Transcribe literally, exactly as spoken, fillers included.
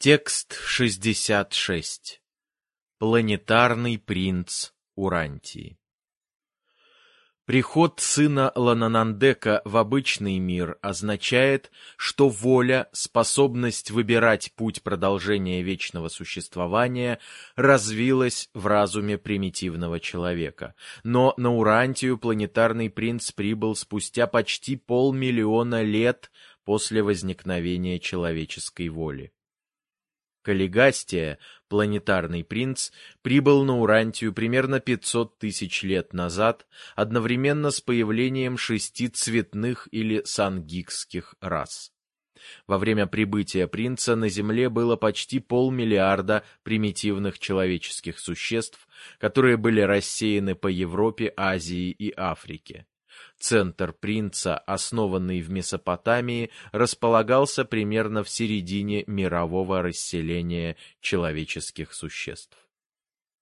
Текст шестьдесят шесть. Планетарный принц Урантии. Приход сына Лананандека в обычный мир означает, что воля, способность выбирать путь продолжения вечного существования развилась в разуме примитивного человека. Но на Урантию планетарный принц прибыл спустя почти полмиллиона лет после возникновения человеческой воли. Каллигастия, планетарный принц, прибыл на Урантию примерно пятьсот тысяч лет назад, одновременно с появлением шести цветных или сангикских рас. Во время прибытия принца на Земле было почти полмиллиарда примитивных человеческих существ, которые были рассеяны по Европе, Азии и Африке. Центр принца, основанный в Месопотамии, располагался примерно в середине мирового расселения человеческих существ.